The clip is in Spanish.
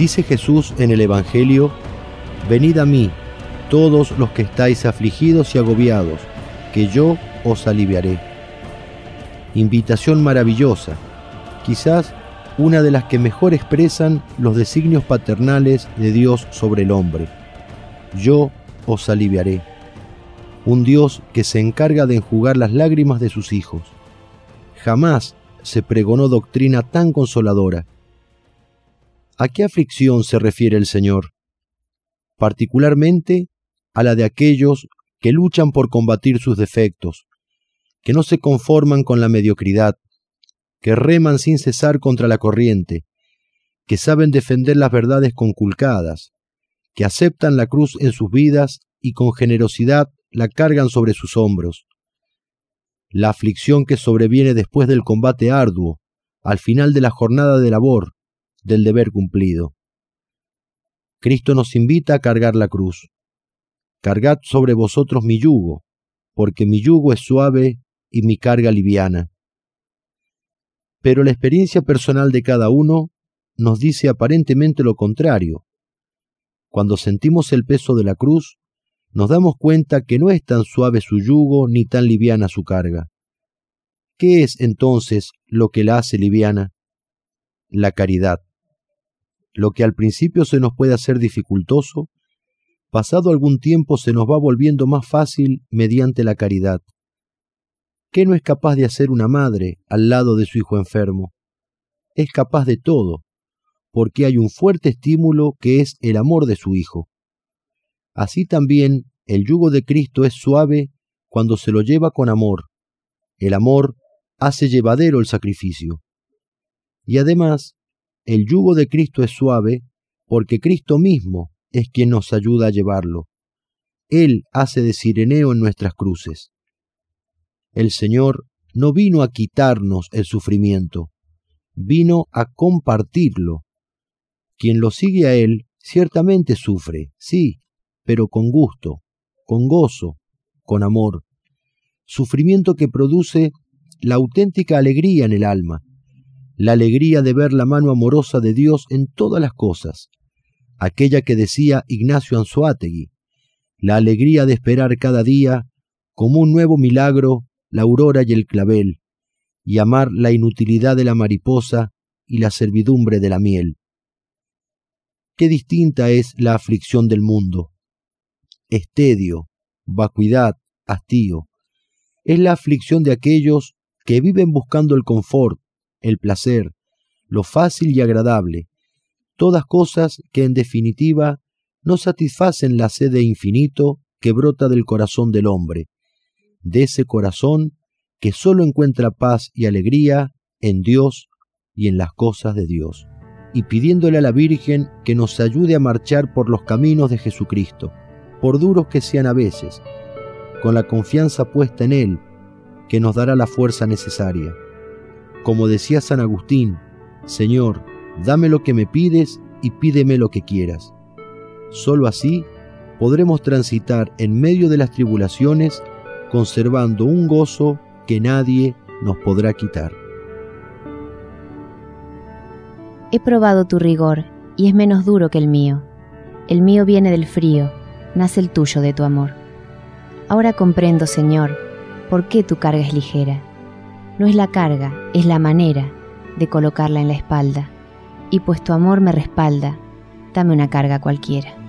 Dice Jesús en el Evangelio: venid a mí, todos los que estáis afligidos y agobiados, que yo os aliviaré. Invitación maravillosa, quizás una de las que mejor expresan los designios paternales de Dios sobre el hombre. Yo os aliviaré. Un Dios que se encarga de enjugar las lágrimas de sus hijos. Jamás se pregonó doctrina tan consoladora. ¿A qué aflicción se refiere el Señor? Particularmente a la de aquellos que luchan por combatir sus defectos, que no se conforman con la mediocridad, que reman sin cesar contra la corriente, que saben defender las verdades conculcadas, que aceptan la cruz en sus vidas y con generosidad la cargan sobre sus hombros. La aflicción que sobreviene después del combate arduo, al final de la jornada de labor, del deber cumplido. Cristo nos invita a cargar la cruz. Cargad sobre vosotros mi yugo, porque mi yugo es suave y mi carga liviana. Pero la experiencia personal de cada uno nos dice aparentemente lo contrario. Cuando sentimos el peso de la cruz, nos damos cuenta que no es tan suave su yugo ni tan liviana su carga. ¿Qué es entonces lo que la hace liviana? La caridad. Lo que al principio se nos puede hacer dificultoso, pasado algún tiempo se nos va volviendo más fácil mediante la caridad. ¿Qué no es capaz de hacer una madre al lado de su hijo enfermo? Es capaz de todo, porque hay un fuerte estímulo que es el amor de su hijo. Así también el yugo de Cristo es suave cuando se lo lleva con amor. El amor hace llevadero el sacrificio. Y además, el yugo de Cristo es suave porque Cristo mismo es quien nos ayuda a llevarlo. Él hace de cireneo en nuestras cruces. El Señor no vino a quitarnos el sufrimiento, vino a compartirlo. Quien lo sigue a Él ciertamente sufre, sí, pero con gusto, con gozo, con amor. Sufrimiento que produce la auténtica alegría en el alma, la alegría de ver la mano amorosa de Dios en todas las cosas, aquella que decía Ignacio Anzoátegui, la alegría de esperar cada día como un nuevo milagro la aurora y el clavel, y amar la inutilidad de la mariposa y la servidumbre de la miel. Qué distinta es la aflicción del mundo. Es tedio, vacuidad, hastío. Es la aflicción de aquellos que viven buscando el confort, el placer, lo fácil y agradable, todas cosas que en definitiva no satisfacen la sed de infinito que brota del corazón del hombre, de ese corazón que sólo encuentra paz y alegría en Dios y en las cosas de Dios, y pidiéndole a la Virgen que nos ayude a marchar por los caminos de Jesucristo, por duros que sean a veces, con la confianza puesta en Él, que nos dará la fuerza necesaria. Como decía San Agustín, Señor, dame lo que me pides y pídeme lo que quieras. Solo así podremos transitar en medio de las tribulaciones conservando un gozo que nadie nos podrá quitar. He probado tu rigor y es menos duro que el mío. El mío viene del frío, nace el tuyo de tu amor. Ahora comprendo, Señor, por qué tu carga es ligera. No es la carga, es la manera de colocarla en la espalda. Y pues tu amor me respalda, dame una carga cualquiera.